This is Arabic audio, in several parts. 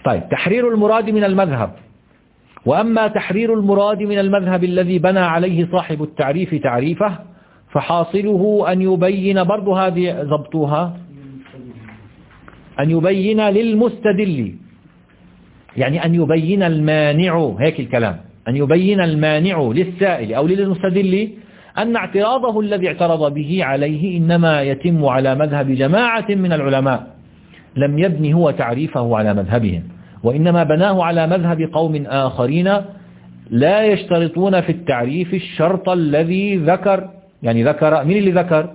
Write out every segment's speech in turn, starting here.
طيب، تحرير المراد من المذهب. وأما تحرير المراد من المذهب الذي بنى عليه صاحب التعريف تعريفه فحاصله أن يبين، برضو هذه ضبطوها، أن يبين للمستدل، يعني أن يبين المانع، هيك الكلام، أن يبين المانع للسائل أو للمستدل أن اعتراضه الذي اعترض به عليه إنما يتم على مذهب جماعة من العلماء لم يبني هو تعريفه على مذهبهم، وإنما بناه على مذهب قوم آخرين لا يشترطون في التعريف الشرط الذي ذكر. يعني ذكر، من اللي ذكر؟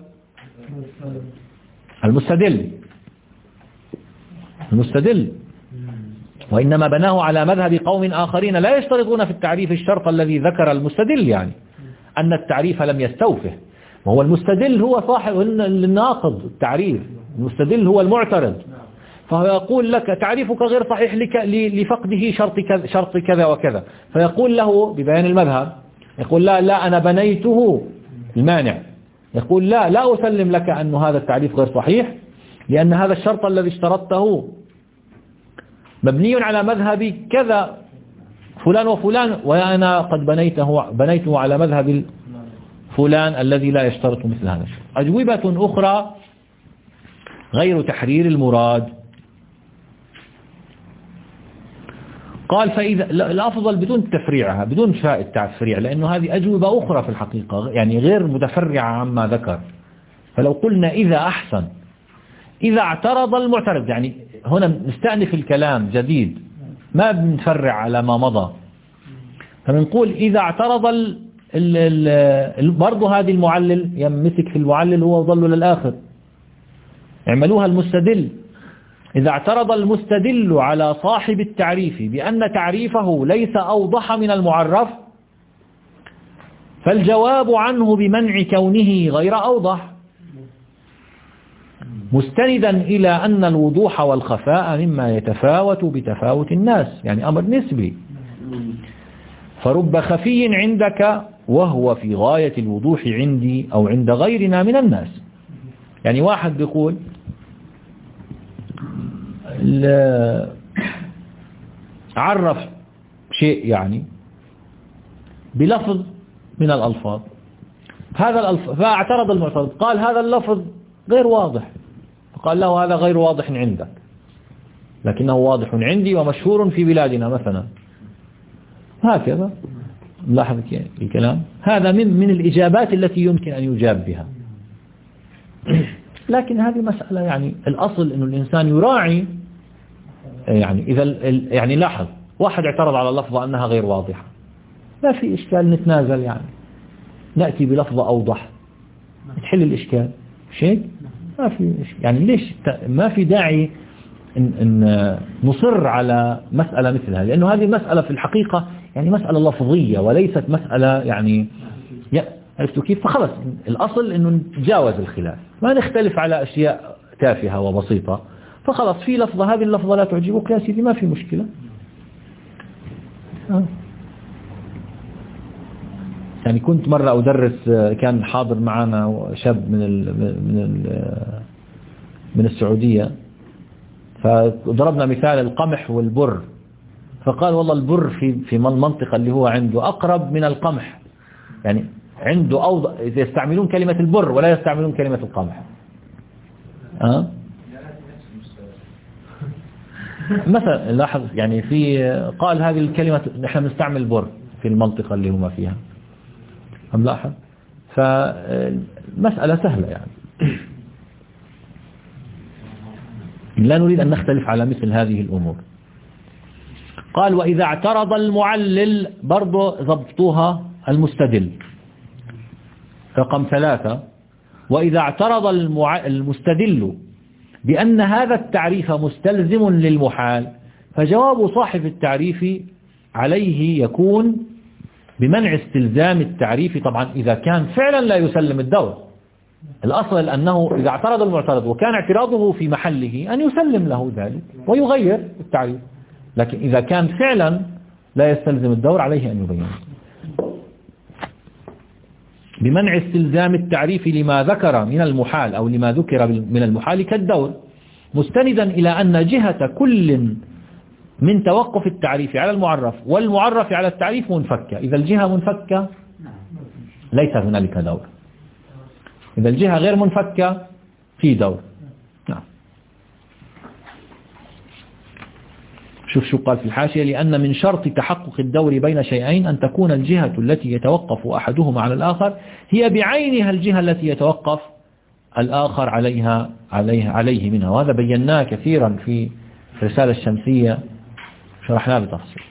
المستدل. وإنما بناه على مذهب قوم آخرين لا يشترطون في التعريف الشرط الذي ذكر المستدل، يعني أن التعريف لم يستوفه. وهو المستدل هو صاحب الناقض التعريف، المستدل هو المعترض، فهو يقول لك تعريفك غير صحيح لفقده شرط كذا وكذا، فيقول له ببيان المذهب، يقول لا أنا بنيته المانع، يقول لا أسلم لك أن هذا التعريف غير صحيح لأن هذا الشرط الذي اشترطته مبني على مذهب كذا فلان وفلان، وأنا قد بنيته على مذهب فلان الذي لا يشترط مثل هذا الشيء. أجوبة أخرى غير تحرير المراد. قال فإذا الأفضل بدون تفريعها، بدون شاء التفريع، لأنه هذه أجوبة أخرى في الحقيقة يعني غير متفرعة عما ذكر. فلو قلنا إذا أحسن، إذا اعترض المعترض، يعني هنا نستأنف الكلام جديد ما بنفرع على ما مضى، فبنقول إذا اعترض برضه هذه المعلل يمسك في المعلل هو وظلوا للآخر، اعملوها المستدل. إذا اعترض المستدل على صاحب التعريف بأن تعريفه ليس أوضح من المعرف فالجواب عنه بمنع كونه غير أوضح، مستندا إلى أن الوضوح والخفاء مما يتفاوت بتفاوت الناس، يعني أمر نسبي. فرب خفي عندك وهو في غاية الوضوح عندي أو عند غيرنا من الناس. يعني واحد بيقول عرف شيء يعني بلفظ من الألفاظ، فاعترض المعترض قال هذا اللفظ غير واضح، فقال له هذا غير واضح عندك لكنه واضح عندي ومشهور في بلادنا مثلا، هكذا. لاحظ الكلام هذا من الإجابات التي يمكن أن يجاب بها. لكن هذه مسألة يعني الأصل أنه الإنسان يراعي، يعني إذا يعني لاحظ واحد اعترض على لفظة أنها غير واضحة، ما في إشكال نتنازل، يعني نأتي بلفظة أوضح تحل الإشكال، شيء ما في إشكال. يعني ليش ما في داعي إن نصر على مسألة مثلها، لأنه هذه مسألة في الحقيقة يعني مسألة لفظية وليست مسألة يعني عرفتوا كيف. فخلص الأصل إنه نتجاوز الخلاف، ما نختلف على أشياء تافهة وبسيطة، فخلص في لفظة هذه اللفظة لا تعجبك يا سيدي ما في مشكلة. يعني كنت مرة أدرس، كان حاضر معنا شاب من السعودية، فضربنا مثال القمح والبر، فقال والله البر في المنطقة اللي هو عنده أقرب من القمح، يعني عنده أوضح، يستعملون كلمة البر ولا يستعملون كلمة القمح. مثلا لاحظ يعني قال هذه الكلمة نحن بنستعمل البر في المنطقة اللي هم فيها، هم لاحظ. فمسألة سهلة يعني لا نريد أن نختلف على مثل هذه الأمور. قال وإذا اعترض المعلل، برضو ضبطوها المستدل رقم 3. وإذا اعترض المستدل بأن هذا التعريف مستلزم للمحال فجواب صاحب التعريف عليه يكون بمنع استلزام التعريف، طبعا إذا كان فعلا لا يسلم الدور. الأصل أنه إذا اعترض المعترض وكان اعتراضه في محله أن يسلم له ذلك ويغير التعريف، لكن إذا كان فعلا لا يستلزم الدور عليه أن يبين. بمنع استلزام التعريف لما ذكر من المحال أو لما ذكر من المحال كالدور، مستندا إلى أن جهة كل من توقف التعريف على المعرف والمعرف على التعريف منفكة. إذا الجهة منفكة ليس هنالك دور، إذا الجهة غير منفكة في دور. نعم. شوف قال في الحاشية: لأن من شرط تحقق الدور بين شيئين أن تكون الجهة التي يتوقف أحدهما على الآخر هي بعينها الجهة التي يتوقف الآخر عليه منها. وهذا بيناه كثيرا في الرسالة الشمسية، شرحناه بتفصيل.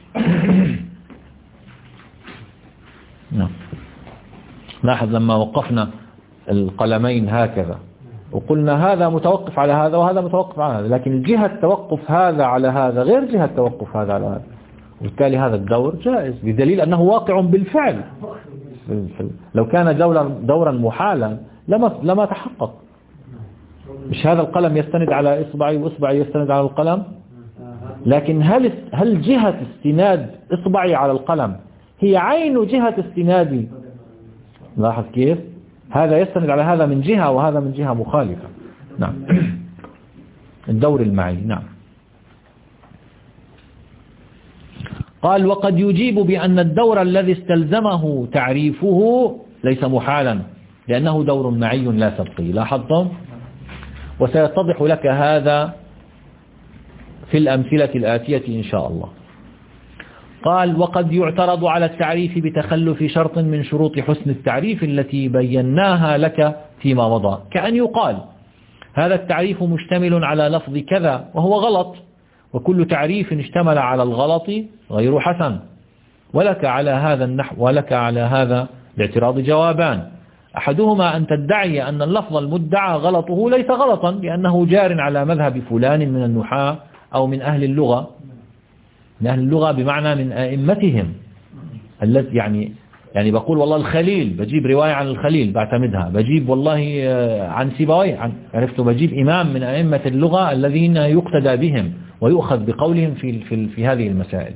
نعم. لاحظ لما وقفنا القلمين هكذا وقلنا هذا متوقف على هذا وهذا متوقف على هذا، لكن جهة توقف هذا على هذا غير جهة توقف هذا على هذا، وبالتالي هذا الدور جائز بدليل أنه واقع بالفعل. لو كان دورا محالا لما تحقق. مش هذا القلم يستند على إصبعي وإصبعي يستند على القلم، لكن هل جهة استناد إصبعي على القلم هي عين جهة استنادي؟ لاحظ كيف هذا يستند على هذا من جهة وهذا من جهة مخالفة. نعم. الدور المعي. نعم. قال: وقد يجيب بأن الدور الذي استلزمه تعريفه ليس محالا لأنه دور معي لا سبقي. لاحظتم؟ وسيتضح لك هذا في الأمثلة الآتية إن شاء الله. قال: وقد يعترض على التعريف بتخلف شرط من شروط حسن التعريف التي بيناها لك فيما مضى، كأن يقال: هذا التعريف مشتمل على لفظ كذا وهو غلط، وكل تعريف اشتمل على الغلط غير حسن. ولك على هذا النحو ولك على هذا الاعتراض جوابان: أحدهما أن تدعي أن اللفظ المدعى غلطه ليس غلطا لأنه جار على مذهب فلان من النحاة أو من أهل اللغة. من أهل اللغة بمعنى من أئمتهم، الذي يعني بقول والله الخليل، بجيب رواية عن الخليل بعتمدها، بجيب والله عن سيبويه، عرفت، بجيب إمام من أئمة اللغة الذين يقتدى بهم ويؤخذ بقولهم في هذه المسائل.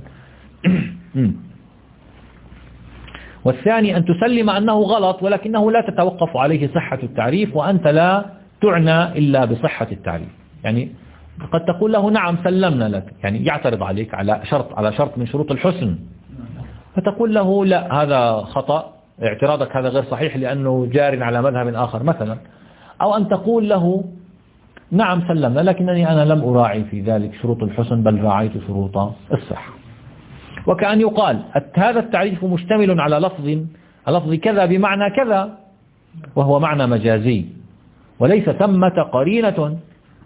والثاني أن تسلم أنه غلط ولكنه لا تتوقف عليه صحة التعريف، وأنت لا تعنى إلا بصحة التعريف. يعني قد تقول له نعم سلمنا لك، يعني يعترض عليك على شرط من شروط الحسن، فتقول له لا هذا خطأ، اعتراضك هذا غير صحيح لأنه جار على مذهب آخر مثلا. أو أن تقول له نعم سلمنا لكنني أنا لم أراعي في ذلك شروط الحسن بل راعيت شروط الصحة. وكأن يقال: هذا التعريف مشتمل على لفظ كذا بمعنى كذا وهو معنى مجازي وليس ثمة قرينة،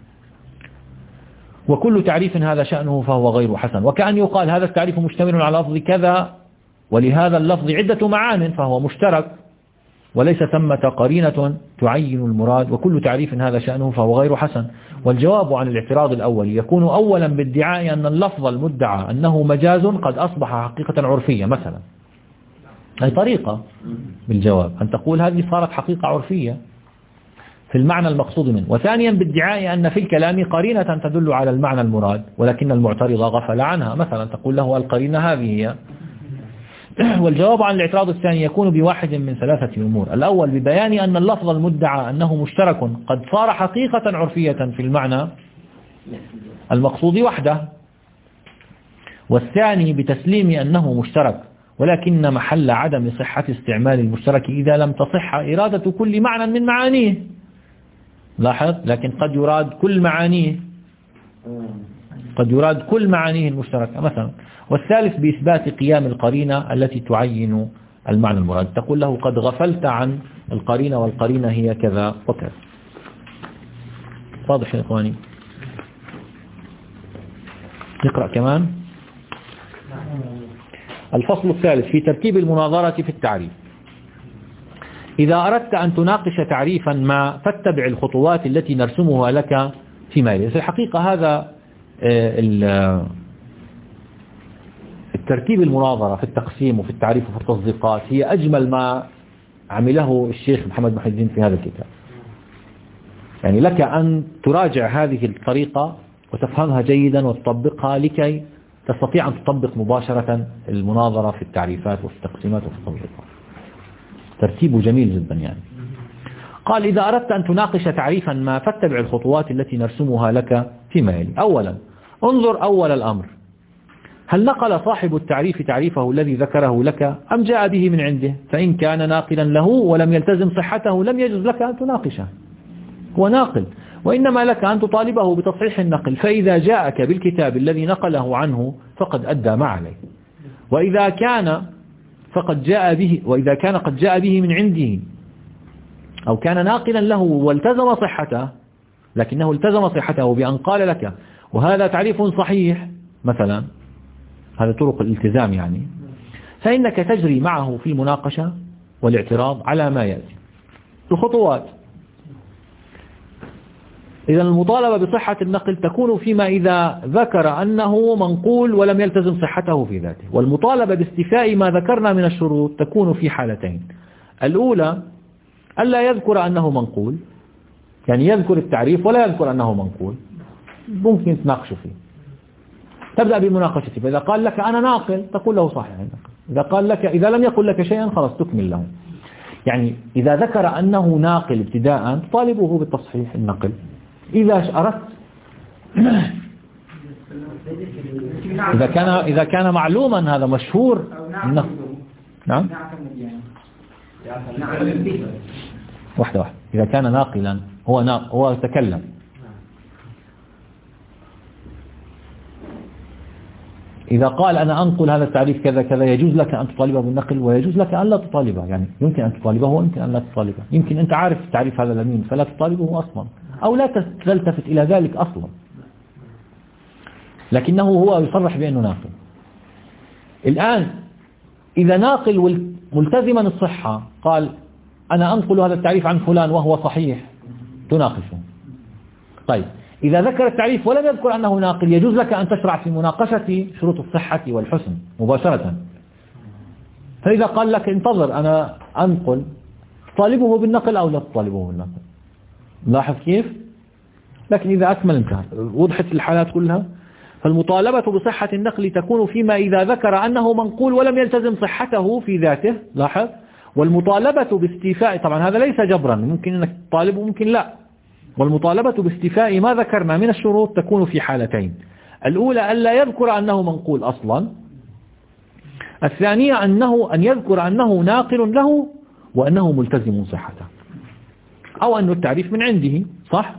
وكل تعريف هذا شأنه فهو غير حسن. وكأن يقال: هذا التعريف مشتمل على لفظ كذا ولهذا اللفظ عدة معان فهو مشترك وليس ثمة قرينة تعين المراد، وكل تعريف هذا شأنه فهو غير حسن. والجواب عن الاعتراض الأول يكون أولا بادعاء أن اللفظ المدعى أنه مجاز قد أصبح حقيقة عرفية مثلا. هذه طريقة بالجواب أن تقول هذه صارت حقيقة عرفية في المعنى المقصود منه. وثانيا بادعاء أن في الكلام قرينة تدل على المعنى المراد ولكن المعترض غفل عنها، مثلا تقول له القرينة هذه هي. والجواب عن الاعتراض الثاني يكون بواحد من ثلاثة أمور: الأول ببيان أن اللفظ المدعى أنه مشترك قد صار حقيقة عرفية في المعنى المقصود وحده، والثاني بتسليم أنه مشترك ولكن محل عدم صحة استعمال المشترك إذا لم تصح إرادة كل معنى من معانيه. لاحظ، لكن قد يراد كل معانيه المشتركة مثلا. والثالث بإثبات قيام القرينة التي تعين المعنى المراد، تقول له قد غفلت عن القرينة والقرينة هي كذا وكذا. واضح يا إخواني؟ نقرأ كمان. الفصل الثالث في ترتيب المناظرة في التعريف: إذا أردت أن تناقش تعريفا ما فاتبع الخطوات التي نرسمها لك فيما يلي. في الحقيقة هذا الترتيب المناظرة في التقسيم وفي التعريف وفي التصديقات هي أجمل ما عمله الشيخ محمد محي الدين في هذا الكتاب. يعني لك أن تراجع هذه الطريقة وتفهمها جيدا وتطبقها لكي تستطيع أن تطبق مباشرة المناظرة في التعريفات وفي التقسيمات وفي التصديقات. ترتيبه جميل جدا يعني. قال: إذا أردت أن تناقش تعريفا ما فاتبع الخطوات التي نرسمها لك فيما يلي. أولا انظر أول الأمر هل نقل صاحب التعريف تعريفه الذي ذكره لك أم جاء به من عنده؟ فإن كان ناقلا له ولم يلتزم صحته لم يجوز لك أن تناقشه، هو ناقل، وإنما لك أن تطالبه بتصحيح النقل. فإذا جاءك بالكتاب الذي نقله عنه فقد أدى ما عليه، وإذا كان قد جاء به من عنده أو كان ناقلا له والتزم صحته، لكنه التزم صحته بأن قال لك وهذا تعريف صحيح مثلا، هذا طرق الالتزام يعني، فإنك تجري معه في المناقشة والاعتراض على ما يأتي. الخطوات: إذا المطالبة بصحة النقل تكون فيما إذا ذكر أنه منقول ولم يلتزم صحته في ذاته، والمطالبة باستيفاء ما ذكرنا من الشروط تكون في حالتين: الأولى ألا يذكر أنه منقول، يعني يذكر التعريف ولا يذكر أنه منقول، ممكن تناقشه فيه، تبدأ بمناقشته. فإذا قال لك أنا ناقل تقول له صحيح النقل، إذا لم يقل لك شيئا خلاص تكمل له. يعني إذا ذكر أنه ناقل ابتداء تطالبه بالتصحيح النقل. إذا أردت إذا كان معلوما هذا مشهور إنه نعم واحدة إذا كان ناقلا هو تكلم، إذا قال أنا أنقل هذا التعريف كذا كذا يجوز لك أن تطالبه بالنقل ويجوز لك أن لا تطالبه، يعني يمكن أن تطالبه ويمكن أن لا تطالبه، يمكن أنت عارف التعريف هذا لمين فلا تطالبه أصلا أو لا تلتفت إلى ذلك أصلا، لكنه هو يصرح بأنه ناقل. الآن إذا ناقل ملتزما الصحة قال أنا أنقل هذا التعريف عن فلان وهو صحيح تناقشه. طيب إذا ذكر التعريف ولم يذكر أنه ناقل يجوز لك أن تشرع في مناقشة شروط الصحة والحسن مباشرة. فإذا قال لك انتظر أنا أنقل تطالبه بالنقل أو لا تطالبه بالنقل، لاحظ كيف؟ لكن إذا أكمل انتهى، وضحت الحالات كلها. فالمطالبة بصحة النقل تكون فيما إذا ذكر أنه منقول ولم يلتزم صحته في ذاته، لاحظ. والمطالبة باستيفاء، طبعا هذا ليس جبرا، ممكن أنك تطالبه ممكن لا. والمطالبة باستيفاء ما ذكرنا من الشروط تكون في حالتين: الأولى ألا يذكر أنه منقول أصلا، الثانية أن يذكر أنه ناقل له وأنه ملتزم صحته، أو أن التعريف من عنده صح.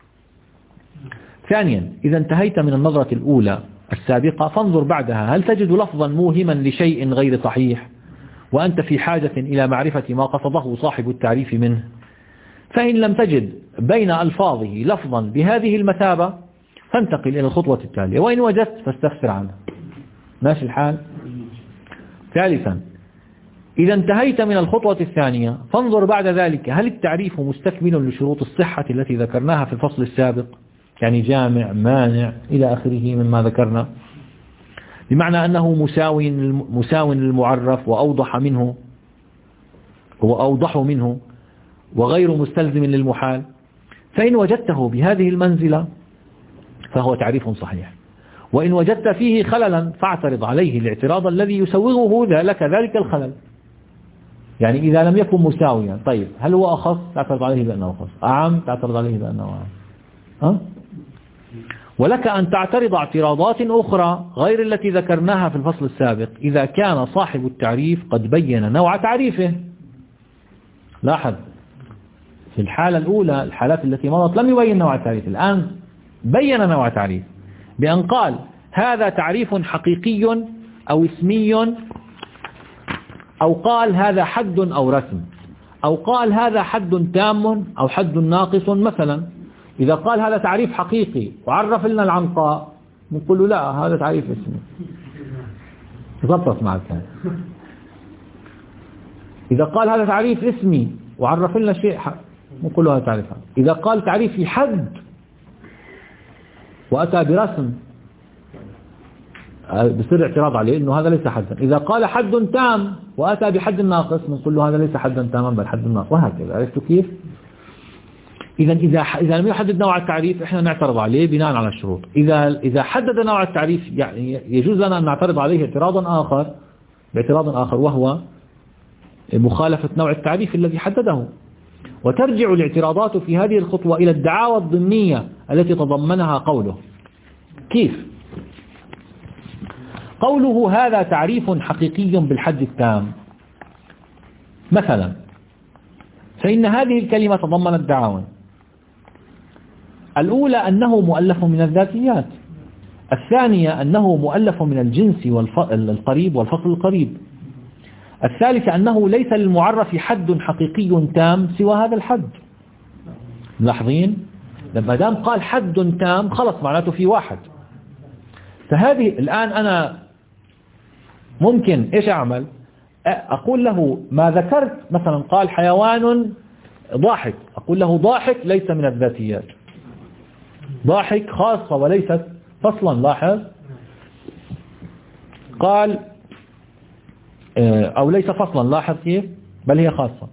ثانيا إذا انتهيت من النظرة الأولى السابقة فانظر بعدها هل تجد لفظا موهما لشيء غير صحيح وأنت في حاجة إلى معرفة ما قصده صاحب التعريف منه. فإن لم تجد بين ألفاظه لفظا بهذه المثابة فانتقل إلى الخطوة التالية، وإن وجدت فاستفسر عنه. ماشي الحال. ثالثا إذا انتهيت من الخطوة الثانية فانظر بعد ذلك هل التعريف مستكمل لشروط الصحة التي ذكرناها في الفصل السابق، يعني جامع مانع إلى آخره مما ذكرنا، بمعنى أنه مساو للمعرف وأوضح منه وغير مستلزم للمحال. فإن وجدته بهذه المنزلة فهو تعريف صحيح، وإن وجدت فيه خللا فاعترض عليه الاعتراض الذي يسوغه ذلك الخلل. يعني إذا لم يكن مساويا، طيب هل هو أخص؟ تعترض عليه بأنه أخص، أعم تعترض عليه بأنه أعم. ولك أن تعترض اعتراضات أخرى غير التي ذكرناها في الفصل السابق إذا كان صاحب التعريف قد بين نوع تعريفه. لاحظ في الحالة الأولى الحالات التي مضت لم يبين نوع التعريف، الآن بين نوع تعريف بأن قال هذا تعريف حقيقي أو اسمي، أو قال هذا حد أو رسم، أو قال هذا حد تام أو حد ناقص مثلا. إذا قال هذا تعريف حقيقي وعرف لنا العنقاء نقول له لا هذا تعريف اسمي، ضبط معك. إذا قال هذا تعريف اسمي وعرف لنا شيء نقول له هذا تعريف. إذا قال تعريف حد وأتى برسم بصير اعتراض عليه إنه هذا ليس حدا. إذا قال حد تام وأتى بحد ناقص نقول له هذا ليس حدا تاما بل حد ناقص، وهكذا. عرفتوا كيف؟ إذا لم يحدد نوع التعريف إحنا نعترض عليه بناء على الشروط. إذا حدد نوع التعريف يعني يجوز لنا أن نعترض عليه باعتراض آخر وهو مخالفة نوع التعريف الذي حدده. وترجع الاعتراضات في هذه الخطوة إلى الدعاوى الضمنية التي تضمنها قوله. كيف؟ قوله هذا تعريف حقيقي بالحد التام مثلا، فإن هذه الكلمة تضمنت دعاوى. الأولى أنه مؤلف من الذاتيات، الثانية أنه مؤلف من الجنس القريب والفصل القريب، الثالثة أنه ليس للمعرف حد حقيقي تام سوى هذا الحد. ملاحظين؟ لما دام قال حد تام خلص معناته في واحد. فهذه الآن أنا ممكن إيش أعمل؟ أقول له ما ذكرت، مثلا قال حيوان ضاحك، أقول له ضاحك ليس من الذاتيات، ضاحك خاصة وليست فصلا. لاحظ قال أو ليس فصلا، لاحظ كيف؟ بل هي خاصة.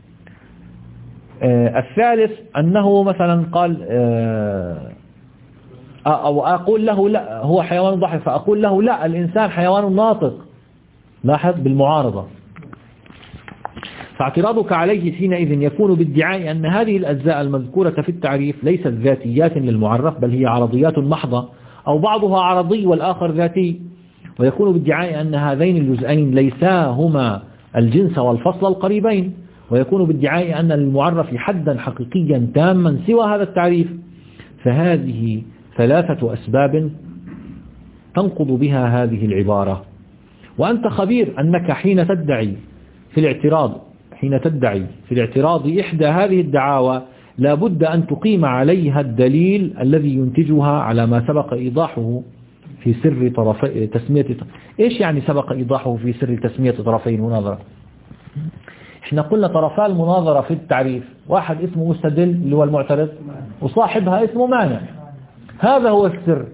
الثالث أنه مثلا قال أو أقول له لا هو حيوان ضاحك، فأقول له لا الإنسان حيوان ناطق. لاحظ بالمعارضة. فاعتراضك عليه حينئذ يكون بادعاء أن هذه الأجزاء المذكورة في التعريف ليست ذاتيات للمعرف بل هي عرضيات محضة، أو بعضها عرضي والآخر ذاتي، ويكون بادعاء أن هذين الجزئين ليسا هما الجنس والفصل القريبين، ويكون بادعاء أن للمعرف حدا حقيقيا تاما سوى هذا التعريف. فهذه ثلاثة أسباب تنقض بها هذه العبارة. وأنت خبير أنك حين تدعي في الاعتراض إحدى هذه الدعاوى لا بد أن تقيم عليها الدليل الذي ينتجها على ما سبق إيضاحه في سر طرفي تسمية. إيش يعني سبق إيضاحه في سر تسمية طرفي المناظرة؟ إحنا قلنا طرفا المناظرة في التعريف، واحد اسمه مستدل اللي هو المعترض، وصاحبها اسمه مانع. هذا هو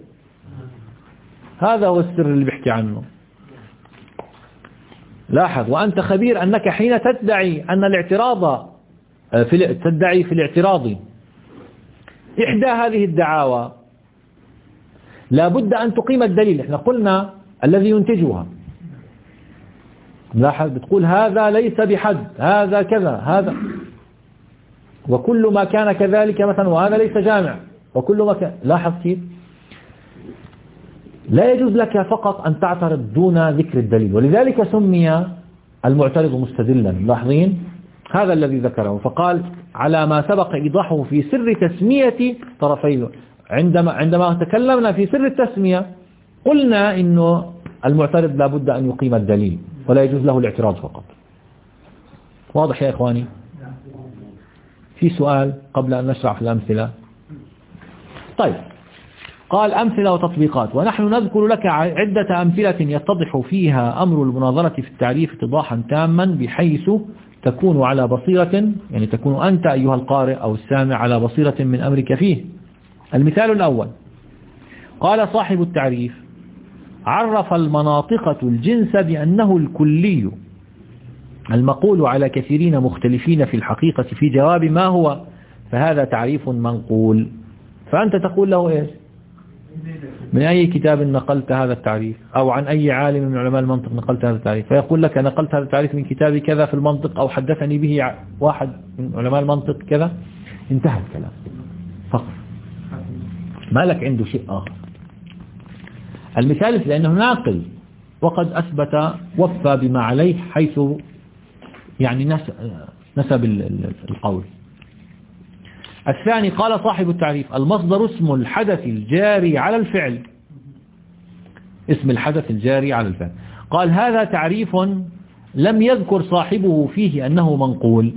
السر اللي بيحكي عنه. لاحظ، وأنت خبير أنك حين تدعي أن الاعتراض تدعي في الاعتراض إحدى هذه الدعاوى لا بد أن تقيم الدليل. احنا قلنا الذي ينتجها. لاحظ، بتقول هذا ليس بحد، هذا كذا، هذا وكل ما كان كذلك مثلا، وهذا ليس جامع وكل ما كان. لاحظ كيف لا يجوز لك فقط أن تعترض دون ذكر الدليل، ولذلك سمي المعترض مستدلا. لاحظين هذا الذي ذكره، فقال على ما سبق إيضاحه في سر تسمية طرفيه. عندما تكلمنا في سر التسمية قلنا إنه المعترض لا بد أن يقيم الدليل ولا يجوز له الاعتراض فقط. واضح يا إخواني؟ في سؤال قبل أن نشرع في الأمثلة؟ طيب، قال أمثلة وتطبيقات. ونحن نذكر لك عدة أمثلة يتضح فيها أمر المناظرة في التعريف اتضاحا تاما بحيث تكون على بصيرة، يعني تكون أنت أيها القارئ أو السامع على بصيرة من أمرك فيه. المثال الأول، قال صاحب التعريف عرف المناطقة الجنس بأنه الكلي المقول على كثيرين مختلفين في الحقيقة في جواب ما هو، فهذا تعريف منقول. فأنت تقول له إيش؟ من أي كتاب نقلت هذا التعريف، أو عن أي عالم من علماء المنطق نقلت هذا التعريف؟ فيقول لك نقلت هذا التعريف من كتاب كذا في المنطق، أو حدثني به واحد من علماء المنطق كذا. انتهى الكلام فقط، ما لك عنده شيء آخر. المثال لأنه ناقل وقد أثبت وفى بما عليه حيث يعني نسب القول. الثاني، قال صاحب التعريف المصدر اسم الحدث الجاري على الفعل، اسم الحدث الجاري على الفعل. قال هذا تعريف لم يذكر صاحبه فيه أنه منقول،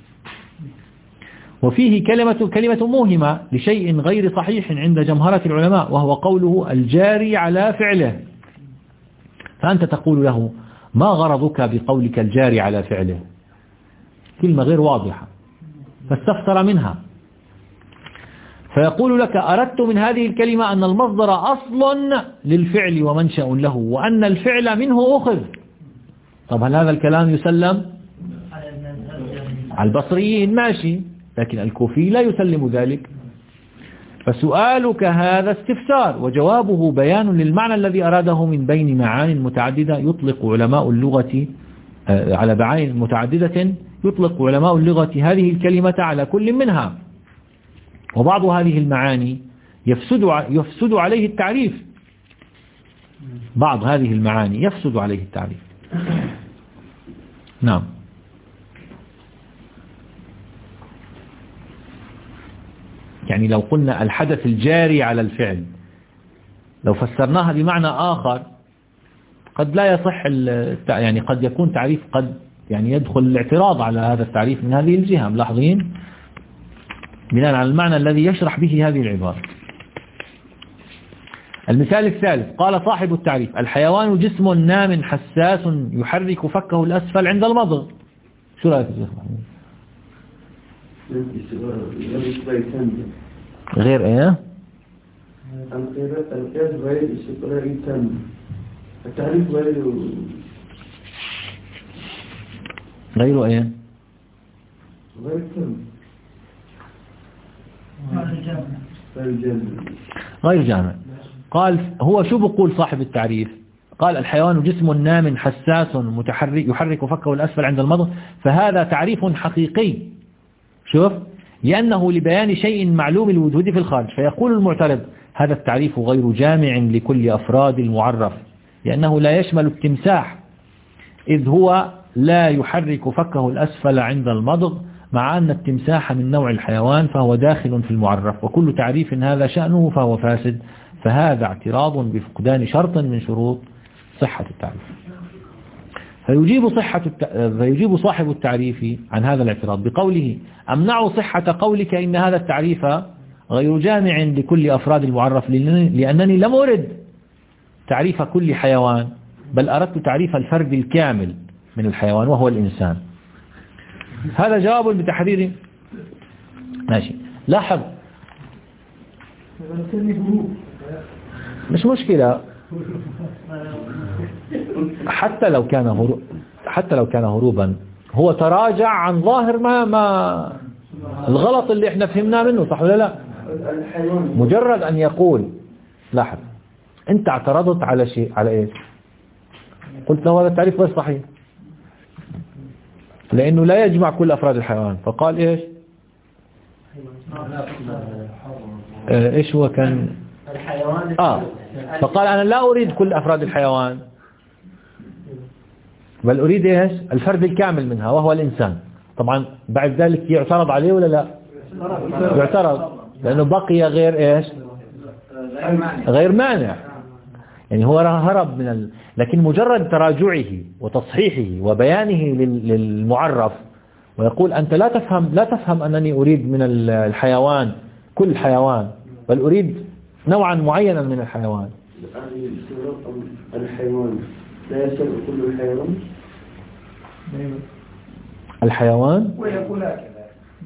وفيه كلمة موهمة لشيء غير صحيح عند جمهرة العلماء، وهو قوله الجاري على فعله. فأنت تقول له ما غرضك بقولك الجاري على فعله؟ كلمة غير واضحة، فاستفسر منها. فيقول لك أردت من هذه الكلمة أن المصدر أصل للفعل ومنشأ له، وأن الفعل منه أخذ. طب هل هذا الكلام يسلم؟ على البصريين ماشي، لكن الكوفي لا يسلم ذلك. فسؤالك هذا استفسار، وجوابه بيان للمعنى الذي أراده من بين معان متعددة يطلق علماء اللغة على معان متعددة يطلق علماء اللغة هذه الكلمة على كل منها، وبعض هذه المعاني يفسد عليه التعريف بعض هذه المعاني يفسد عليه التعريف. نعم. يعني لو قلنا الحدث الجاري على الفعل، لو فسرناها بمعنى آخر قد لا يصح، يعني قد يكون تعريف، قد يعني يدخل الاعتراض على هذا التعريف من هذه الجهة. ملاحظين بناء على المعنى الذي يشرح به هذه العبارة. المثال الثالث، قال صاحب التعريف: الحيوان جسم نام حساس يحرك فكه الأسفل عند المضغ. شو رأيك يا شيخ محمود؟ غير ايه؟ القياس غير استقراري تام، التعريف غير ايه؟ غير تام، غير جامع. قال هو شو بقول صاحب التعريف؟ قال الحيوان جسم نام حساس متحرك يحرك فكه الأسفل عند المضغ، فهذا تعريف حقيقي. شوف، لأنه لبيان شيء معلوم الوجود في الخارج. فيقول المعترض: هذا التعريف غير جامع لكل أفراد المعرف، لأنه لا يشمل التمساح، إذ هو لا يحرك فكه الأسفل عند المضغ، مع أن التمساح من نوع الحيوان فهو داخل في المعرف، وكل تعريف هذا شأنه فهو فاسد. فهذا اعتراض بفقدان شرط من شروط صحة التعريف. فيجيب صاحب التعريف عن هذا الاعتراض بقوله: أمنع صحة قولك إن هذا التعريف غير جامع لكل أفراد المعرف، لأنني لم أرد تعريف كل حيوان، بل أردت تعريف الفرد الكامل من الحيوان وهو الإنسان. هذا جواب بتحرير. ماشي، لاحظ، مش مشكلة، حتى لو كان هروبا هو تراجع عن ظاهر ما الغلط اللي احنا فهمناه منه، صح ولا لا؟ مجرد ان يقول، لاحظ، انت اعترضت على شيء، على ايش؟ قلت له هذا التعريف غير صحيح لانه لا يجمع كل افراد الحيوان. فقال ايش؟ ايش هو كان الحيوان؟ فقال انا لا اريد كل افراد الحيوان، بل اريد ايش؟ الفرد الكامل منها وهو الانسان. طبعا بعد ذلك يعترض عليه ولا لا؟ يعترض، لانه بقي غير ايش؟ غير مانع. يعني هو هرب من لكن مجرد تراجعه وتصحيحه وبيانه للمعرف، ويقول أنت لا تفهم أنني أريد من الحيوان كل حيوان، بل أريد نوعا معينا من الحيوان. الحيوان لا يسمع كل الحيوان. الحيوان ويقول هكذا.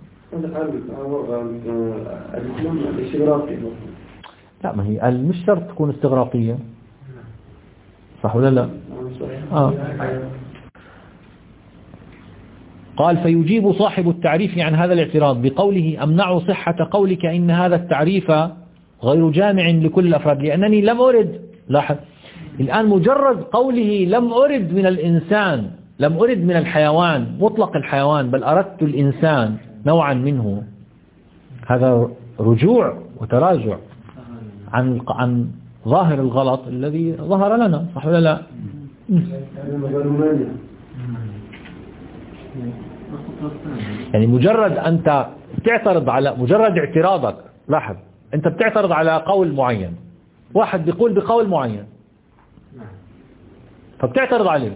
الاسلام الاستغراقي. لا، ما هي مش شرط تكون استغراقية، صح ولا لا؟ قال: فيجيب صاحب التعريف عن هذا الاعتراض بقوله: أمنع صحة قولك إن هذا التعريف غير جامع لكل الأفراد، لأنني لم أرد. لاحظ الآن، مجرد قوله لم أرد من الإنسان، لم أرد من الحيوان مطلق الحيوان، بل أردت الإنسان نوعا منه، هذا رجوع وتراجع عن ظاهر الغلط الذي ظهر لنا، صح ولا لا؟ يعني مجرد أنت تعترض على مجرد اعتراضك، لاحظ أنت بتعترض على قول معين، واحد بيقول بقول معين فبتعترض عليه.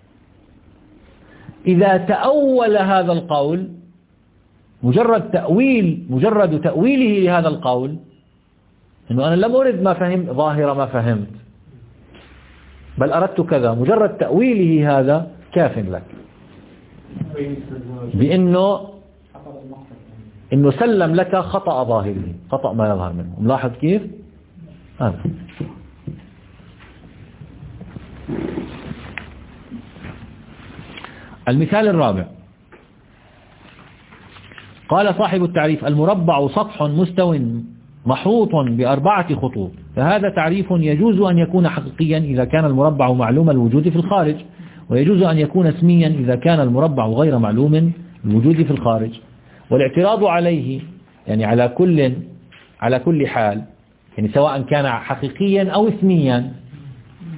إذا تأول هذا القول، مجرد تأويله لهذا القول، إنه أنا لم أرد ما فهمت ظاهرة ما فهمت، بل أردت كذا، مجرد تأويله هذا كاف لك بأنه سلم لك خطأ ظاهره، خطأ ما يظهر منه. ملاحظ كيف؟ المثال الرابع، قال صاحب التعريف: المربع سطح مستو محوط ب4 خطوط، فهذا تعريف يجوز أن يكون حقيقيا إذا كان المربع معلوم الوجود في الخارج، ويجوز أن يكون اسميا إذا كان المربع غير معلوم الوجود في الخارج. والاعتراض عليه يعني على كل حال، يعني سواء كان حقيقيا أو اسميا،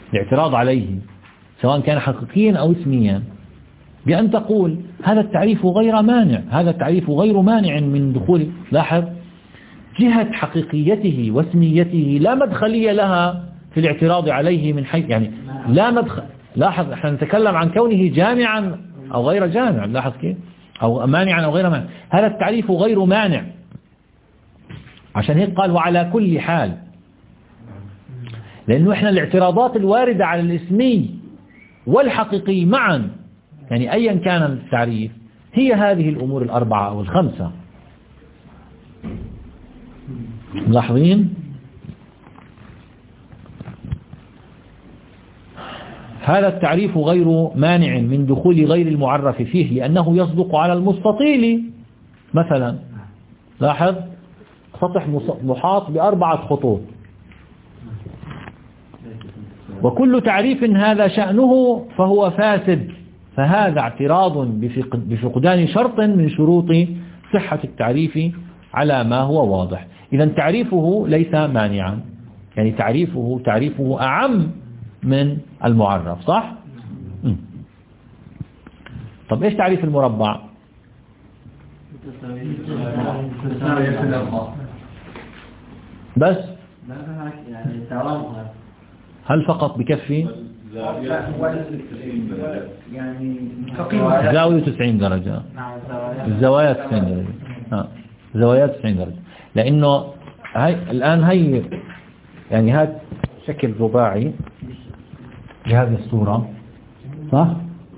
الاعتراض عليه سواء كان حقيقيا أو اسميا بأن تقول هذا التعريف غير مانع، هذا التعريف غير مانع من دخول، لاحظ، جهة حقيقيته واسميته لا مدخلية لها في الاعتراض عليه من حيث يعني لا مدخل. لاحظ احنا نتكلم عن كونه جامعا أو غير جامع، لاحظ كيف، أو مانعا أو غير مانع. هذا التعريف غير مانع، عشان هيك قال وعلى كل حال، لأنه احنا الاعتراضات الواردة على الاسمي والحقيقي معا يعني أيا كان التعريف هي هذه الأمور الأربعة أو الخمسة. ملاحظين؟ هذا التعريف غير مانع من دخول غير المعرف فيه لأنه يصدق على المستطيل. مثلا لاحظ سطح محاط ب4 خطوط، وكل تعريف هذا شأنه فهو فاسد، فهذا اعتراض بفقدان شرط من شروط صحة التعريف على ما هو واضح. إذا تعريفه ليس مانعا، يعني تعريفه أعم من المعرف، صح؟ طب إيش تعريف المربع؟ بس هل فقط بكفي؟ زاوية 90 درجة، الزوايا 90 درجة، زوايا 90 درجة، لأنه الآن هي يعني هذا شكل رباعي بهذه الصورة، صح؟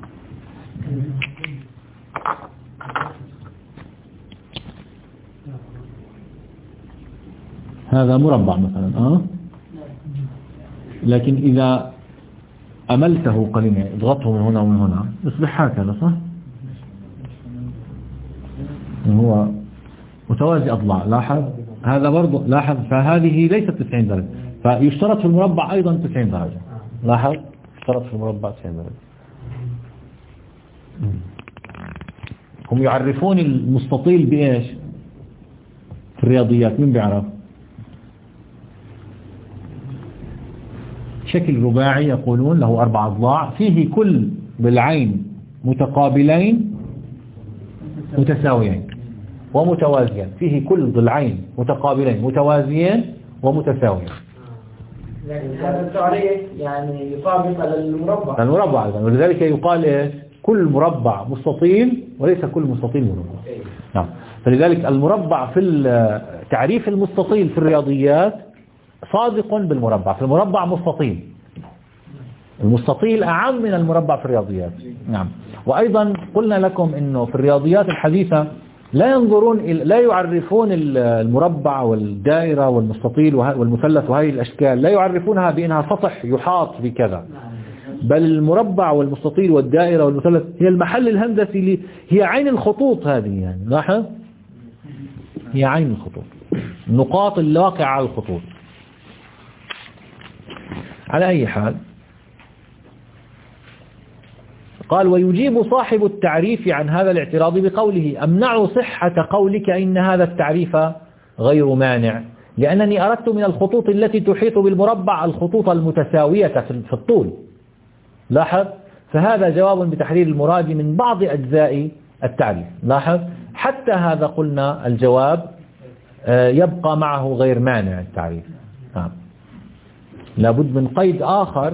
هذا مربع مثلا، لكن إذا أملته قليلا اضغطه من هنا ومن هنا يصبح هكذا، صح؟ هو متوازي أضلاع، لاحظ هذا برضو، لاحظ فهذه ليست 90 درجة، فيشترط في المربع أيضا 90 درجة، لاحظ يشترط في المربع 90 درجة. هم يعرفون المستطيل بإيش في الرياضيات؟ مين بيعرف؟ شكل رباعي يقولون له 4 أضلاع فيه كل ضلعين متقابلين متساويين ومتوازيين، فيه كل ضلعين متقابلين متوازيين ومتساويين. يعني هذا التعريف يعني يطابق على المربع. المربع أيضا، ولذلك يقال إيش؟ كل مربع مستطيل وليس كل مستطيل مربع. نعم، فلذلك المربع في تعريف المستطيل في الرياضيات صادق بالمربع، في المربع مستطيل، المستطيل أعم من المربع في الرياضيات. نعم، وأيضا قلنا لكم أنه في الرياضيات الحديثة لا يعرفون المربع والدائرة والمستطيل والمثلث وهذه الأشكال لا يعرفونها بأنها سطح يحاط بكذا، بل المربع والمستطيل والدائرة والمثلث هي المحل الهندسي، هي عين الخطوط هذه، يعني لاحظ هي عين الخطوط، النقاط الواقعة على الخطوط. على أي حال، قال ويجيب صاحب التعريف عن هذا الاعتراض بقوله أمنع صحة قولك إن هذا التعريف غير مانع لأنني أردت من الخطوط التي تحيط بالمربع الخطوط المتساوية في الطول. لاحظ، فهذا جواب بتحرير المراد من بعض أجزاء التعريف. لاحظ، حتى هذا قلنا الجواب يبقى معه غير مانع التعريف. لابد من قيد آخر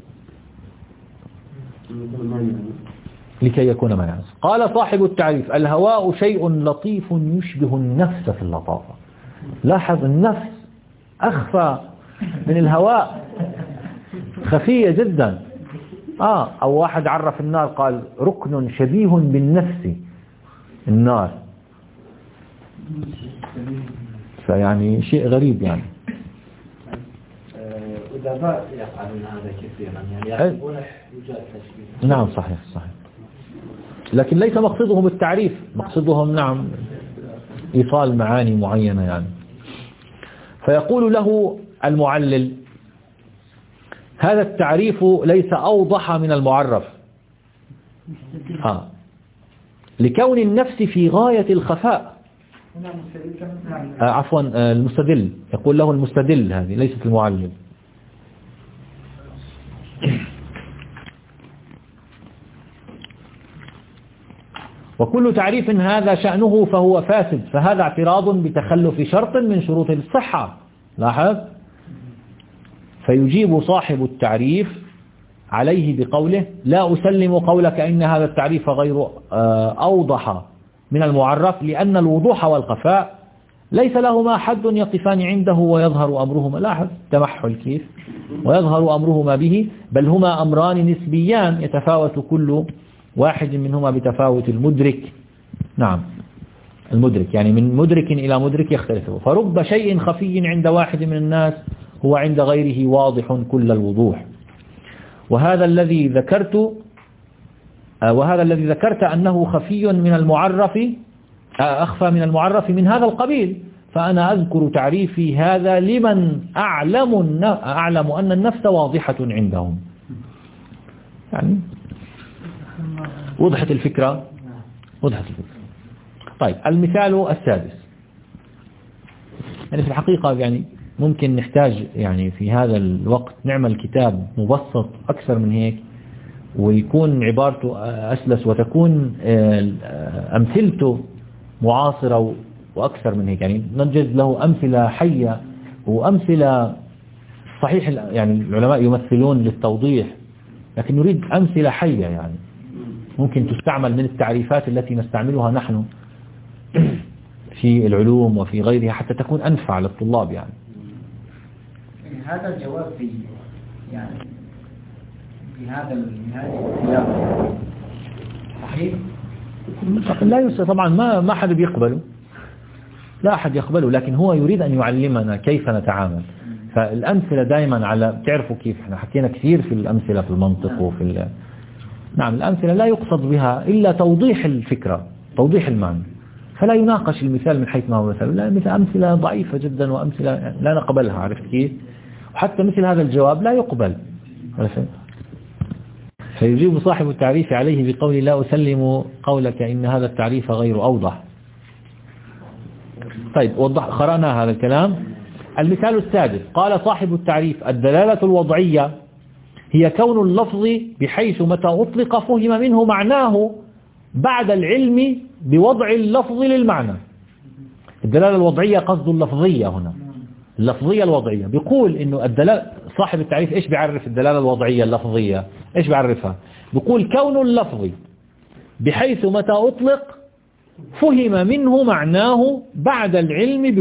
لكي يكون مانعا. قال صاحب التعريف الهواء شيء لطيف يشبه النفس في اللطافة. لاحظ، النفس أخفى من الهواء، خفية جدا. أو واحد عرف النار قال ركن شبيه بالنفس النار، فيعني شيء غريب يعني. أدباء يفعلون هذا كثيرا، يعني يحبون يوجد تشبيه. نعم صحيح صحيح، لكن ليس مقصدهم التعريف، مقصدهم نعم إيصال معاني معينة يعني. فيقول له المعلل هذا التعريف ليس أوضح من المعرف لكون النفس في غاية الخفاء. عفوا المستدل، يقول له المستدل، هذه ليست المعلل. وكل تعريف هذا شأنه فهو فاسد، فهذا اعتراض بتخلف شرط من شروط الصحة. لاحظ. فيجيب صاحب التعريف عليه بقوله: لا أسلم قولك إن هذا التعريف غير أوضح من المعرف، لأن الوضوح والخفاء ليس لهما حد يقفان عنده ويظهر أمرهما. لاحظ تمحل كيف، ويظهر أمرهما به، بل هما أمران نسبيان يتفاوت كل واحد منهما بتفاوت المدرك. نعم، المدرك يعني من مدرك إلى مدرك يختلف. فرب شيء خفي عند واحد من الناس هو عند غيره واضح كل الوضوح. وهذا الذي ذكرت أنه خفي من المعرف، أخفى من المعرف من هذا القبيل، فأنا أذكر تعريفي هذا لمن أعلم أن النفس واضحة عندهم. يعني وضحت الفكرة. طيب، المثال السادس. يعني في الحقيقة يعني ممكن نحتاج يعني في هذا الوقت نعمل كتاب مبسط أكثر من هيك، ويكون عبارته أسلس، وتكون أمثلته معاصرة وأكثر من هيك. يعني نجد له أمثلة حية وأمثلة صحيح. يعني العلماء يمثلون للتوضيح، لكن نريد أمثلة حية يعني ممكن تستعمل من التعريفات التي نستعملها نحن في العلوم وفي غيرها، حتى تكون أنفع للطلاب. يعني هذا الجواب في يعني بهذا الكلام صحيح؟ لا يستطيع طبعا، ما حد بيقبله، لا أحد يقبله، لكن هو يريد أن يعلمنا كيف نتعامل. فالأمثلة دائما على تعرفوا كيف احنا حكينا كثير في الأمثلة في المنطق وفي نعم، الأمثلة لا يقصد بها إلا توضيح الفكرة، توضيح المعنى، فلا يناقش المثال من حيث ما هو مثال. لا، مثل أمثلة ضعيفة جدا وأمثلة لا نقبلها. عرفت كيف؟ وحتى مثل هذا الجواب لا يقبل. فيجيب صاحب التعريف عليه بقول: لا أسلم قولك إن هذا التعريف غير أوضح. طيب، قرأنا هذا الكلام. المثال السادس. قال صاحب التعريف: الدلالة الوضعية هي كون اللفظ بحيث متى أطلق فهم منه معناه بعد العلم بوضع اللفظ للمعنى. الدلالة الوضعية قصد اللفظية هنا، اللفظية الوضعية. بيقول إنه الدلالة، صاحب التعريف إيش بيعرف الدلالة الوضعية اللفظية؟ إيش بيعرفها؟ بيقول: كون اللفظ بحيث متى أطلق فهم منه معناه بعد العلم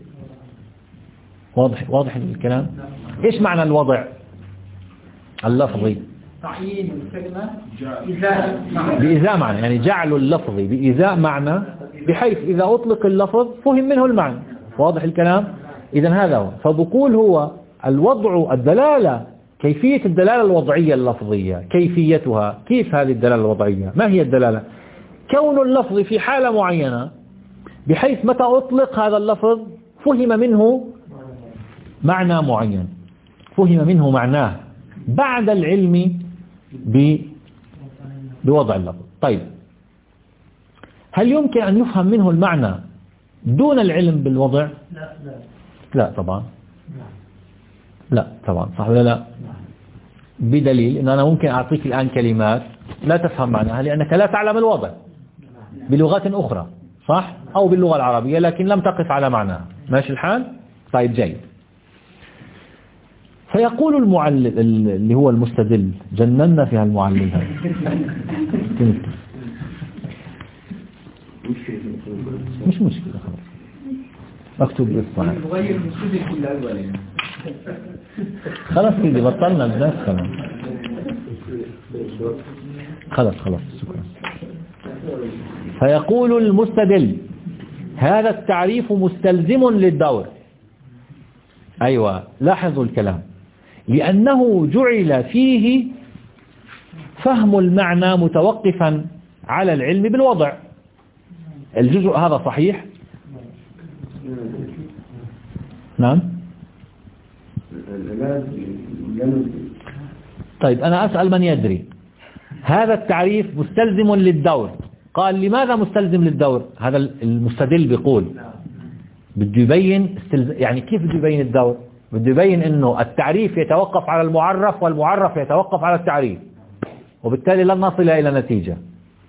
واضح الكلام؟ إيش معنى الوضع اللفظي؟ تعيين الكلمة بإزاء معنى، يعني جعل اللفظ بإزاء معنى بحيث إذا أطلق اللفظ فهم منه المعنى. واضح الكلام؟ إذن هذا هو. فبقول هو الوضع الدلالة، كيفية الدلالة الوضعية اللفظية، كيفيتها، كيف هذه الدلالة الوضعية؟ ما هي الدلالة؟ كون اللفظ في حالة معينة بحيث متى أطلق هذا اللفظ فهم منه معنى معين، فهم منه معناه بعد العلم بوضع اللفظ. طيب، هل يمكن أن يفهم منه المعنى دون العلم بالوضع؟ لا طبعا، لا طبعا، صح ولا لا؟ بدليل أن أنا ممكن أعطيك الآن كلمات لا تفهم معناها لأنك لا تعلم الوضع بلغات أخرى، صح؟ أو باللغة العربية، لكن لم تقف على معناها. ماشي الحال؟ طيب، جيد. فيقول المعلل اللي هو المستدل، جننا فيها المعلل هذا. مش مشكلة، خلاص اكتب بالصحيح. خلاص كده بطلنا الناس كمان. خلاص شكرا. فيقول المستدل: هذا التعريف مستلزم للدور. أيوة، لاحظوا الكلام. لأنه جعل فيه فهم المعنى متوقفا على العلم بالوضع. الجزء هذا صحيح؟ نعم. طيب، أنا أسأل من يدري. هذا التعريف مستلزم للدور. قال: لماذا مستلزم للدور؟ هذا المستدل بيقول بده يبين يعني كيف بده يبين الدور؟ بده يبين انه التعريف يتوقف على المعرف والمعرف يتوقف على التعريف، وبالتالي لن نصل الى نتيجة.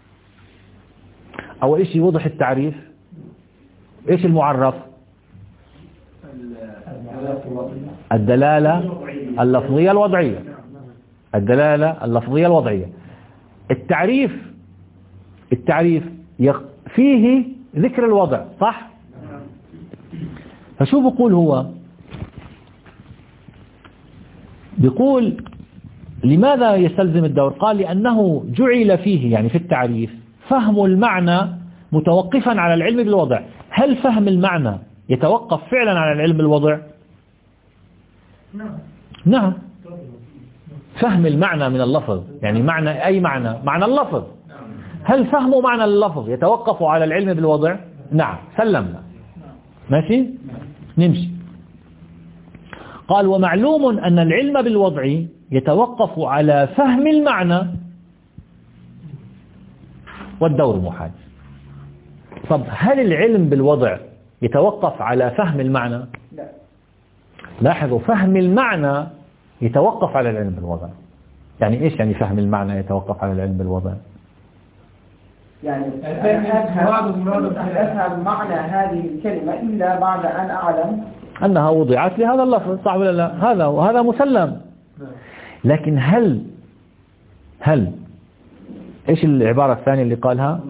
اول شيء وضح التعريف. ايش المعرف؟ الدلالة اللفظية الوضعية. الدلالة اللفظية الوضعية. التعريف فيه ذكر الوضع، صح؟ فشو بقول هو؟ بيقول لماذا يستلزم الدور؟ قال لأنه جعل فيه، يعني في التعريف، فهم المعنى متوقفا على العلم بالوضع. هل فهم المعنى يتوقف فعلا على العلم بالوضع؟ نعم. فهم المعنى من اللفظ، يعني معنى أي معنى اللفظ. هل فهم معنى اللفظ يتوقف على العلم بالوضع؟ نعم. سلمنا. ماشي؟ نمشي. قال ومعلوم أن العلم بالوضع يتوقف على فهم المعنى والدور محال. طب هل العلم بالوضع يتوقف على فهم المعنى؟ لا. لاحظوا، فهم المعنى يتوقف على العلم بالوضع. يعني إيش يعني فهم المعنى يتوقف على العلم بالوضع؟ يعني أفهم معنى هذه الكلمة إلا بعد أن أعلم أنها وضعت لهذا اللفظ، صح ولا لا؟ هذا مسلم. لكن هل إيش العبارة الثانية اللي قالها؟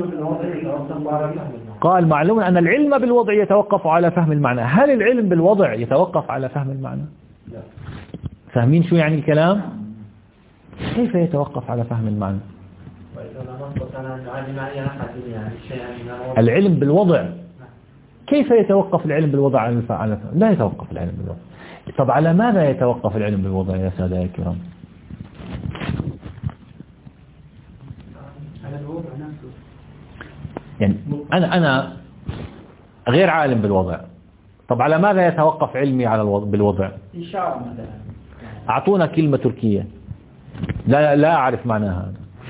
قال معلوم أن العلم بالوضع يتوقف على فهم المعنى. هل العلم بالوضع يتوقف على فهم المعنى؟ لا. فاهمين شو يعني الكلام؟ كيف يتوقف على فهم المعنى؟ العلم بالوضع كيف يتوقف العلم بالوضع على فهم؟ لا يتوقف العلم بالوضع. طب على ماذا يتوقف العلم بالوضع يا سادة يا كرام؟ يعني أنا غير عالم بالوضع. طب على ماذا يتوقف علمي على بالوضع؟ إشارة مثلا. أعطونا كلمة تركية لا أعرف معناها.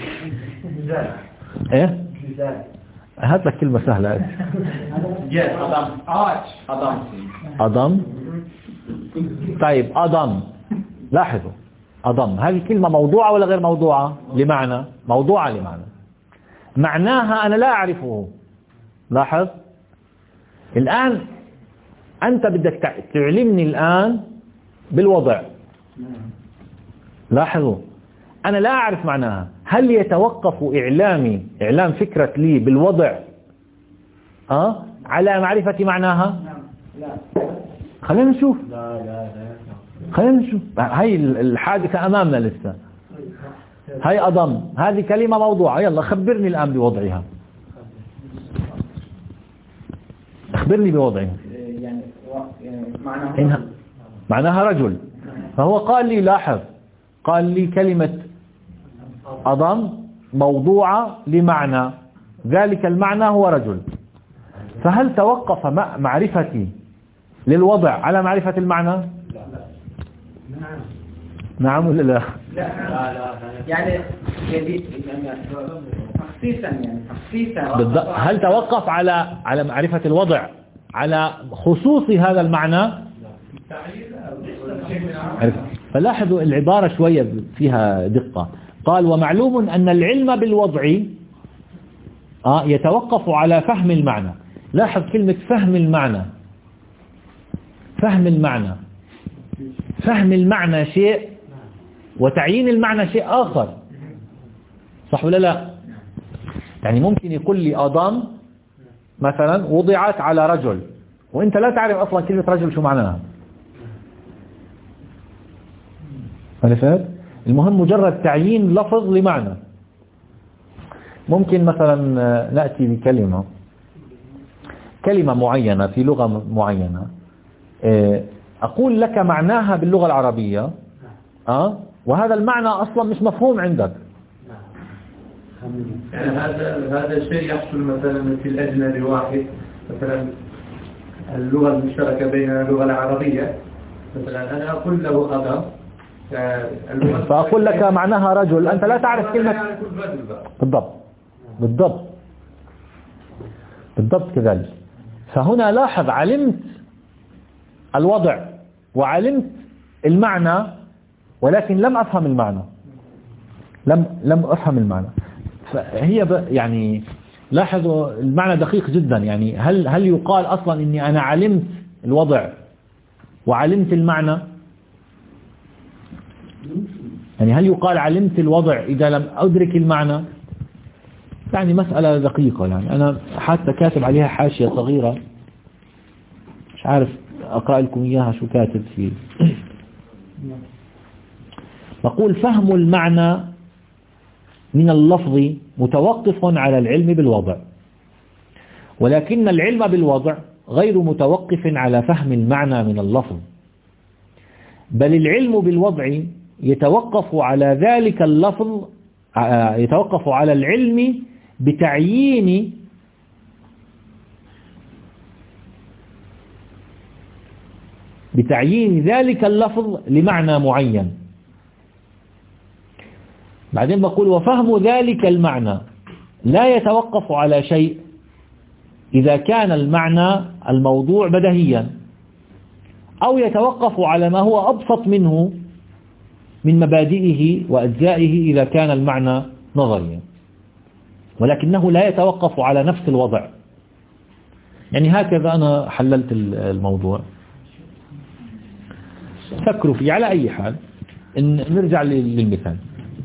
إيه؟ هات لك كلمة سهلة. أضم. طيب أضم، لاحظوا، أضم هذه كلمة موضوعة ولا غير موضوعة؟ لمعنى موضوعة لمعنى. معناها أنا لا أعرفه. لاحظ الآن أنت بدك تعلمني الآن بالوضع. لاحظوا أنا لا أعرف معناها. هل يتوقف إعلام فكرة لي بالوضع على معرفة معناها؟ لا. خلينا نشوف. خلينا نشوف. هاي الحادثة أمامنا لسه. هاي أضم، هذه كلمة موضوعة. يلا خبرني الآن بوضعها. أخبرني بوضعها. يعني معناها رجل. فهو قال لي، لاحظ، قال لي كلمة أضم موضوعة لمعنى، ذلك المعنى هو رجل. فهل توقف معرفتي للوضع على معرفة المعنى؟ نعم ولا لا؟ لا. يعني تخصيصا. هل توقف على معرفة الوضع على خصوص هذا المعنى؟ فلاحظوا العبارة شوية فيها دقة. قال ومعلوم أن العلم بالوضع يتوقف على فهم المعنى. لاحظ كلمة فهم المعنى. فهم المعنى شيء وتعيين المعنى شيء آخر، صح ولا لا؟ يعني ممكن يقول لي أضم مثلا وضعت على رجل، وانت لا تعرف أصلا كلمة رجل شو معناها. عرفت؟ المهم مجرد تعيين لفظ لمعنى. ممكن مثلا نأتي بكلمة معينة في لغة معينة، أقول لك معناها باللغة العربية وهذا المعنى أصلا مش مفهوم عندك. يعني هذا الشيء يحصل مثلا في الأجنبي واحد، مثلا اللغة المشتركة بيننا اللغة العربية، مثلا أنا أقول له أضم فأقول لك معناها رجل، أنت لا تعرف كلمة. بالضبط كذلك. فهنا لاحظ علمت الوضع وعلمت المعنى ولكن لم أفهم المعنى، لم أفهم المعنى. فهي يعني لاحظوا المعنى دقيق جدا. يعني هل يقال أصلا إني أنا علمت الوضع وعلمت المعنى؟ يعني هل يقال علمت الوضع إذا لم أدرك المعنى؟ يعني مسألة دقيقة. يعني أنا حتى كاتب عليها حاشية صغيرة، مش عارف أقرأ لكم إياها شو كاتب فيه. نقول فهم المعنى من اللفظ متوقف على العلم بالوضع، ولكن العلم بالوضع غير متوقف على فهم المعنى من اللفظ، بل العلم بالوضع يتوقف على ذلك اللفظ، يتوقف على العلم بتعيين ذلك اللفظ لمعنى معين. بعدين بقول وفهم ذلك المعنى لا يتوقف على شيء إذا كان المعنى الموضوع بديهيا، أو يتوقف على ما هو أبسط منه من مبادئه وأجزائه إذا كان المعنى نظريا، ولكنه لا يتوقف على نفس الوضع. يعني هكذا أنا حللت الموضوع. فكروا فيه. على أي حال نرجع للمثال.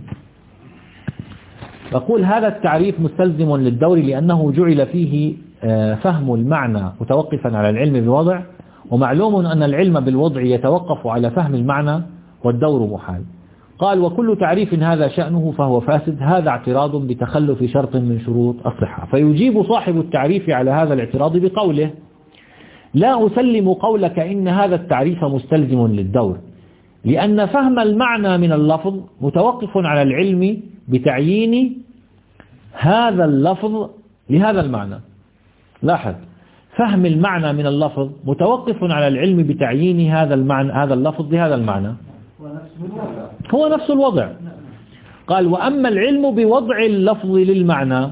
أقول هذا التعريف مستلزم للدور لأنه جعل فيه فهم المعنى متوقفا على العلم بالوضع، ومعلوم أن العلم بالوضع يتوقف على فهم المعنى والدور محال. قال وكل تعريف هذا شأنه فهو فاسد، هذا اعتراض بتخلف شرط من شروط الصحة. فيجيب صاحب التعريف على هذا الاعتراض بقوله لا أسلم قولك إن هذا التعريف مستلزم للدور، لأن فهم المعنى من اللفظ متوقف على العلم بتعيين هذا اللفظ لهذا المعنى. لاحظ، فهم المعنى من اللفظ متوقف على العلم بتعيين هذا المعنى، هذا اللفظ لهذا المعنى، هو نفس الوضع. قال وأما العلم بوضع اللفظ للمعنى،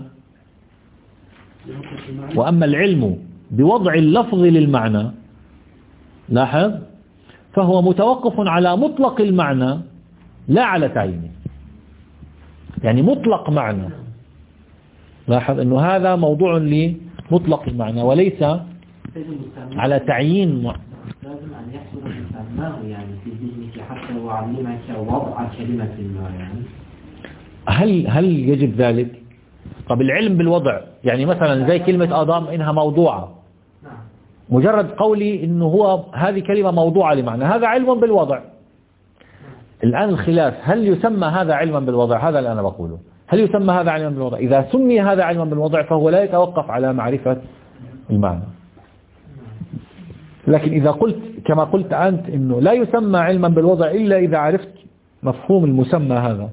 وأما العلم بوضع اللفظ للمعنى، لاحظ، فهو متوقف على مطلق المعنى لا على تعيينه. يعني مطلق معنى، لاحظ أنه هذا موضوع لمطلق المعنى وليس على تعيين. لازم أن يحصل مسماه يعني في ذهنك حتى يعلمك وضع كلمة ما يعني. هل يجب ذلك؟ طب العلم بالوضع يعني مثلا زي كلمة آدم إنها موضوعة، مجرد قولي إنه هو هذه كلمة موضوعة لمعنى، هذا علم بالوضع. الآن الخلاف هل يسمى هذا علما بالوضع؟ هذا اللي أنا بقوله، هل يسمى هذا علما بالوضع؟ إذا سمي هذا علما بالوضع فهو لا يتوقف على معرفة المعنى. لكن إذا قلت كما قلت أنت إنه لا يسمى علما بالوضع إلا إذا عرفت مفهوم المسمى هذا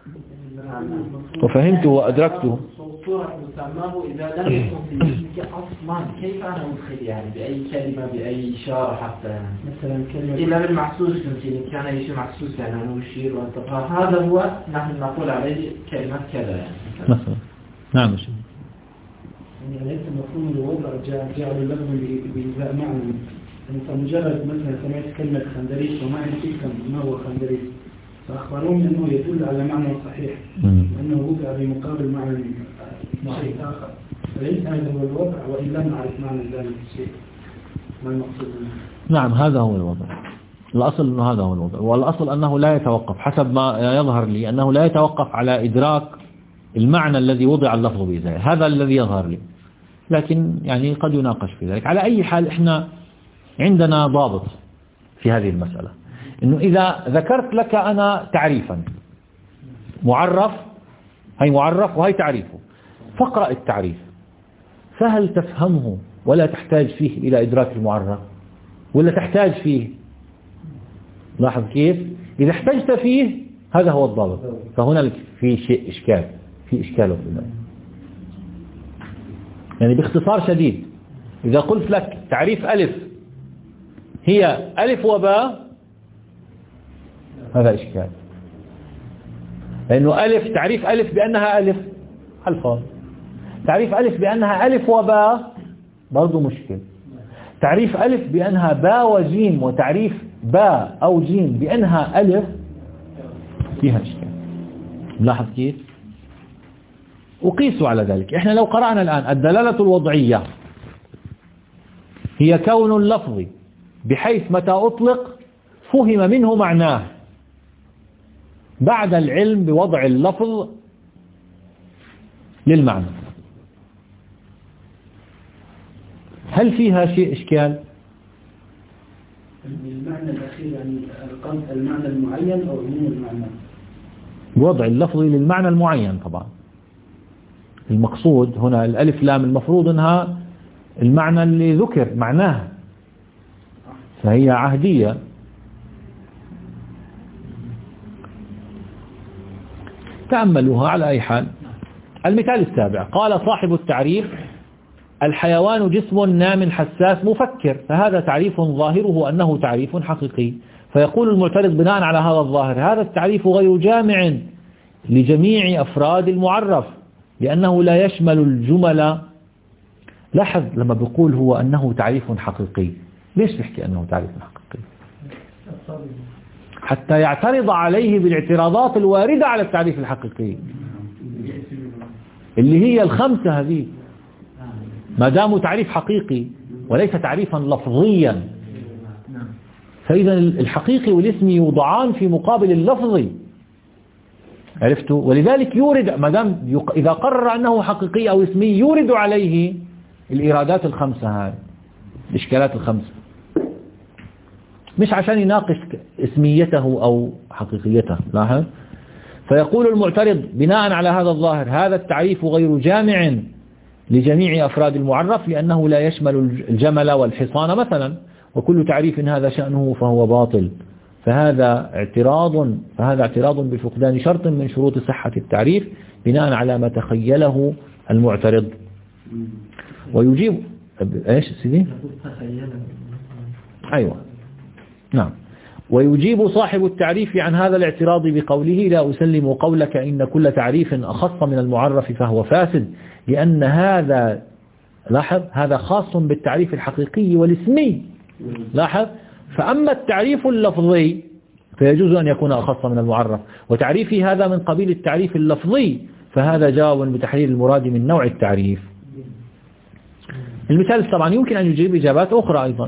وفهمته وأدركته. صورة مسماه إذا لم يكن في ذهنك أصلا، كيف أنا أدخل يعني بأي كلمة بأي إشارة حتى يعني مثلا كلمة إلا بالمحسوس يمكن كان يشي محسوس يعني أنا أشير وأنتقى، هذا هو نحن نقول عليه كلمة كذا يعني مثلا. نعم يعني ليس مفهوم الوضع جعل اللفظ بإنزاء معنى. أنت مجرد مثلا سمعت كلمة خندريس وما تفهم ما هو خندريس، فأخبرون أنه يدل على معنى صحيح أنه وضع بمقابل معنى شيء آخر، فليس هذا هو الوضع وإن لم نعرف معنى ذلك الشيء ما المقصود منه. نعم هذا هو الوضع. الأصل أنه هذا هو الوضع، والأصل أنه لا يتوقف حسب ما يظهر لي أنه لا يتوقف على إدراك المعنى الذي وضع اللفظ بإزاي، هذا الذي يظهر لي، لكن يعني قد يناقش في ذلك. على أي حال إحنا عندنا ضابط في هذه المسألة، إنه إذا ذكرت لك أنا تعريفا معرف، هي معرف وهي تعريفه، فاقرأ التعريف، فهل تفهمه ولا تحتاج فيه إلى إدراك المعرف ولا تحتاج فيه؟ لاحظ كيف؟ إذا احتجت فيه هذا هو الضابط، فهنا في شيء إشكال، في إشكال في ذلك. يعني باختصار شديد إذا قلت لك تعريف ألف هي ألف وباء، هذا إشكال، لأنه ألف تعريف ألف بأنها ألف الفاظ، تعريف ألف بأنها ألف وباء برضو مشكل، تعريف ألف بأنها باء وجيم، وتعريف باء أو جيم بأنها ألف فيها إشكال. ملاحظ كيف؟ وقيسوا على ذلك. إحنا لو قرأنا الآن الدلالة الوضعية هي كون اللفظ بحيث متى أطلق فهم منه معناه بعد العلم بوضع اللفظ للمعنى. هل فيها شيء إشكال؟ المعنى الأخير يعني المعنى المعين أو عموم المعنى؟ وضع اللفظ للمعنى المعين طبعا. المقصود هنا الألف لام المفروض أنها المعنى اللي ذكر معناه، فهي عهدية. تأملوها على أي حال. المثال السابع قال صاحب التعريف: الحيوان جسم نام حساس مفكر، فهذا تعريف ظاهره أنه تعريف حقيقي. فيقول المعترض بناء على هذا الظاهر: هذا التعريف غير جامع لجميع أفراد المعرف لأنه لا يشمل الجمل. لاحظ لما بيقول هو أنه تعريف حقيقي، ليش بيحكي أنه تعريف حقيقي؟ حتى يعترض عليه بالاعتراضات الواردة على التعريف الحقيقي اللي هي الخمسة هذه، ما داموا تعريف حقيقي وليس تعريفا لفظيا، فإذا الحقيقي والاسمي يوضعان في مقابل اللفظي. عرفتوا؟ ولذلك يورد ما دام إذا قرر أنه حقيقي أو اسمي يورد عليه الإيرادات الخمسة هذه، الإشكالات الخمسة، مش عشان يناقش اسميته أو حقيقيته. لاحظ. فيقول المعترض بناء على هذا الظاهر: هذا التعريف غير جامع لجميع أفراد المعرف لأنه لا يشمل الجمل والحصان مثلا، وكل تعريف هذا شأنه فهو باطل. فهذا اعتراض بفقدان شرط من شروط صحة التعريف بناء على ما تخيله المعترض. ويجيب ايش سيدي؟ ايوه نعم. ويجيب صاحب التعريف عن هذا الاعتراض بقوله: لا أسلم قولك إن كل تعريف أخص من المعرف فهو فاسد، لأن هذا، لاحظ، هذا خاص بالتعريف الحقيقي والاسمي. لاحظ. فأما التعريف اللفظي فيجوز أن يكون أخص من المعرف، وتعريفي هذا من قبيل التعريف اللفظي، فهذا جواب بتحرير المراد من نوع التعريف. المثال طبعا يمكن أن يجيب إجابات أخرى أيضا.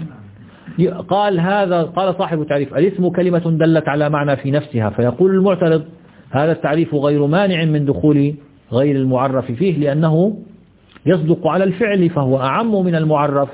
قال صاحب التعريف: الاسم كلمة دلت على معنى في نفسها. فيقول المعترض: هذا التعريف غير مانع من دخول غير المعرف فيه لأنه يصدق على الفعل فهو أعم من المعرف.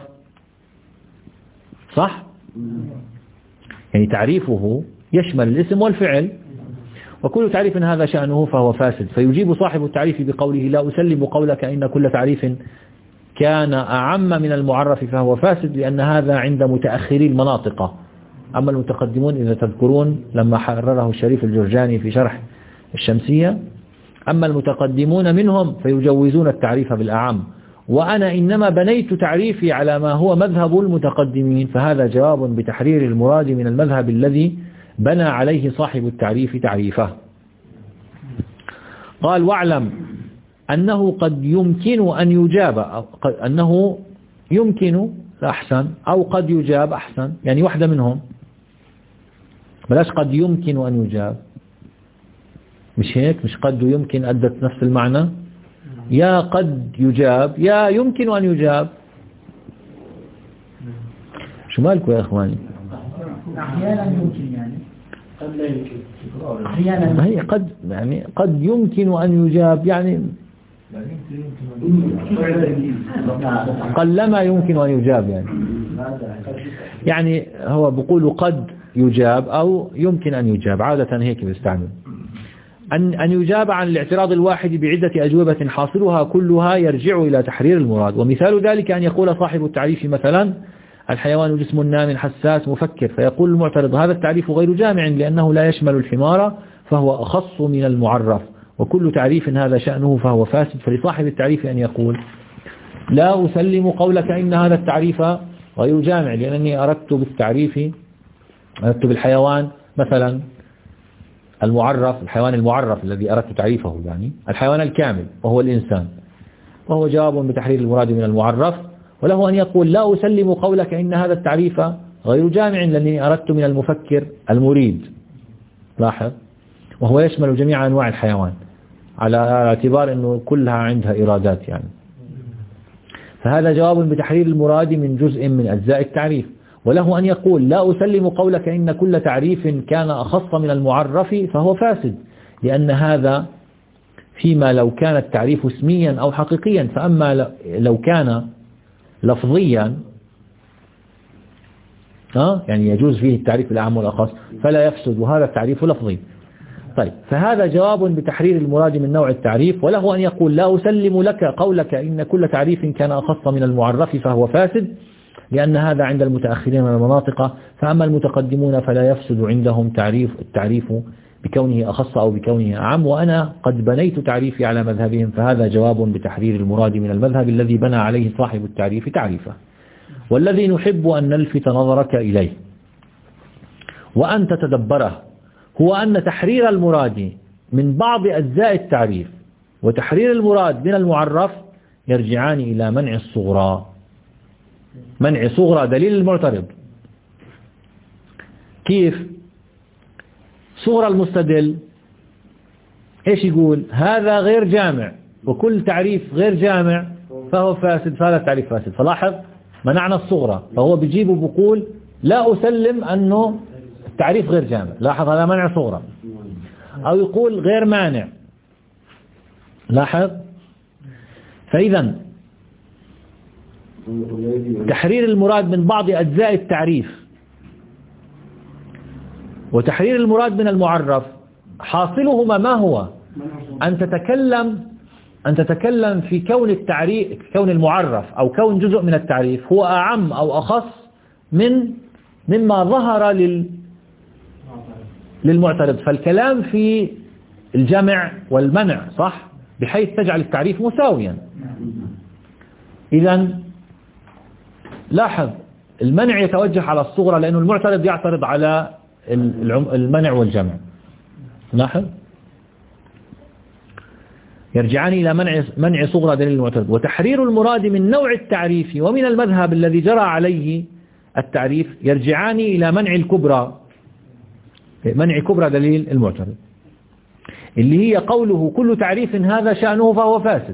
صح؟ يعني تعريفه يشمل الاسم والفعل، وكل تعريف هذا شأنه فهو فاسد. فيجيب صاحب التعريف بقوله: لا أسلم قولك إن كل تعريف كان أعم من المعرف فهو فاسد، لأن هذا عند متأخري المناطق. أما المتقدمون إذا تذكرون لما حرره الشريف الجرجاني في شرح الشمسية، أما المتقدمون منهم فيجوزون التعريف بالأعم، وأنا إنما بنيت تعريفي على ما هو مذهب المتقدمين، فهذا جواب بتحرير المراد من المذهب الذي بنى عليه صاحب التعريف تعريفه. قال: واعلم أنه قد يمكن أن يجاب، أنه يمكن أحسن أو قد يجاب أحسن، يعني واحدة منهم، بلاش قد يمكن أن يجاب، مش هيك؟ مش قد ويمكن أدت نفس المعنى؟ يا قد يجاب يا يمكن أن يجاب. شو مالكم يا إخواني؟ أحيانا يمكن، يعني قد لا يمكن، أحيانا ما هي قد، يعني قد يمكن أن يجاب، يعني قلما يمكن أن يجاب، يعني هو بيقول قد يجاب أو يمكن أن يجاب، عادة هيك بيستعمل. أن يجاب عن الاعتراض الواحد بعدة أجوبة حاصلها كلها يرجع إلى تحرير المراد. ومثال ذلك أن يقول صاحب التعريف مثلا: الحيوان جسم نام حساس مفكر، فيقول المعترض: هذا التعريف غير جامع لأنه لا يشمل الحمار فهو أخص من المعرف، وكل تعريف هذا شأنه فهو فاسد. فلصاحب التعريف أن يقول: لا أسلم قولك إن هذا التعريف غير جامع لأنني أردت بالحيوان مثلا المعرف، الحيوان المعرف الذي أردت تعريفه، يعني الحيوان الكامل وهو الإنسان، وهو جواب بتحرير المراد من المعرف. وله أن يقول: لا أسلم قولك إن هذا التعريف غير جامع لأني أردت من المفكر المريد، لاحظ، وهو يشمل جميع أنواع الحيوان على اعتبار أنه كلها عندها إرادات يعني. فهذا جواب بتحرير المراد من جزء من أجزاء التعريف. وله أن يقول لا أسلم قولك إن كل تعريف كان أخص من المعرف فهو فاسد، لأن هذا فيما لو كان التعريف اسميا أو حقيقيا، فأما لو كان لفظيا يعني يجوز فيه التعريف الأعم والأخص فلا يفسد، وهذا التعريف لفظي. طيب، فهذا جواب بتحرير المراد من نوع التعريف. وله أن يقول لا أسلم لك قولك إن كل تعريف كان أخص من المعرف فهو فاسد، لأن هذا عند المتأخرين من المناطق، فأما المتقدمون فلا يفسد عندهم التعريف بكونه أخص أو بكونه أعم، وأنا قد بنيت تعريفي على مذهبهم. فهذا جواب بتحرير المراد من المذهب الذي بنى عليه صاحب التعريف تعريفه، والذي نحب أن نلفت نظرك إليه وأن تتدبره هو أن تحرير المراد من بعض أجزاء التعريف وتحرير المراد من المعرف يرجعان إلى منع الصغرى. منع صغرى دليل المعترض. كيف؟ صغرى المستدل إيش يقول؟ هذا غير جامع، وكل تعريف غير جامع فهو فاسد، فهذا التعريف فاسد. فلاحظ منعنا الصغرى، فهو بيجيب وبقول لا أسلم أنه التعريف غير جامع. لاحظ هذا منع صغرى. أو يقول غير مانع. لاحظ. فإذا تحرير المراد من بعض أجزاء التعريف وتحرير المراد من المعرف حاصلهما ما هو؟ أن تتكلم في كون التعريف، كون المعرف أو كون جزء من التعريف هو أعم أو أخص مما ظهر للمعترض. فالكلام في الجمع والمنع صح، بحيث تجعل التعريف مساويا. إذن لاحظ المنع يتوجه على الصغرى لأنه المعترض يعترض على المنع والجمع. لاحظ يرجعان إلى منع صغرى دليل المعترض. وتحرير المراد من نوع التعريف ومن المذهب الذي جرى عليه التعريف يرجعان إلى منع الكبرى، منع كبرى دليل المعترض، اللي هي قوله كل تعريف هذا شأنه فهو فاسد.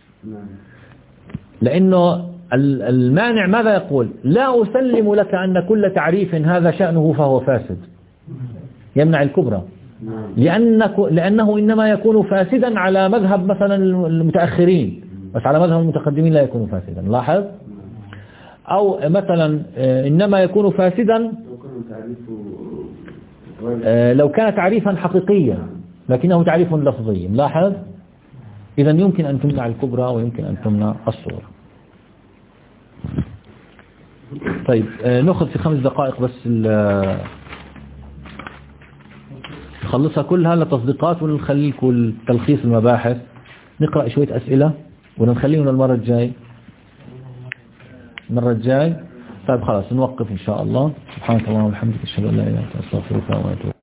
لأنه المانع ماذا يقول؟ لا أسلم لك أن كل تعريف هذا شأنه فهو فاسد، يمنع الكبرى، لأنه إنما يكون فاسدا على مذهب مثلا المتأخرين، بس على مذهب المتقدمين لا يكون فاسدا. لاحظ. أو مثلا إنما يكون فاسدا لو كان تعريفا حقيقيا لكنه تعريف لفظي. لاحظ. إذا يمكن أن تمنع الكبرى ويمكن أن تمنع الصغرى. طيب نأخذ في 5 دقائق بس نخلصها كلها لتصديقات ونخليكم تلخيص المباحث، نقرأ شوية أسئلة ونخليهم المرة الجاي. طيب خلاص نوقف إن شاء الله. سبحانك اللهم وبحمدك أشهد أن لا إله إلا أنت أستغفرك وأتوب إليك.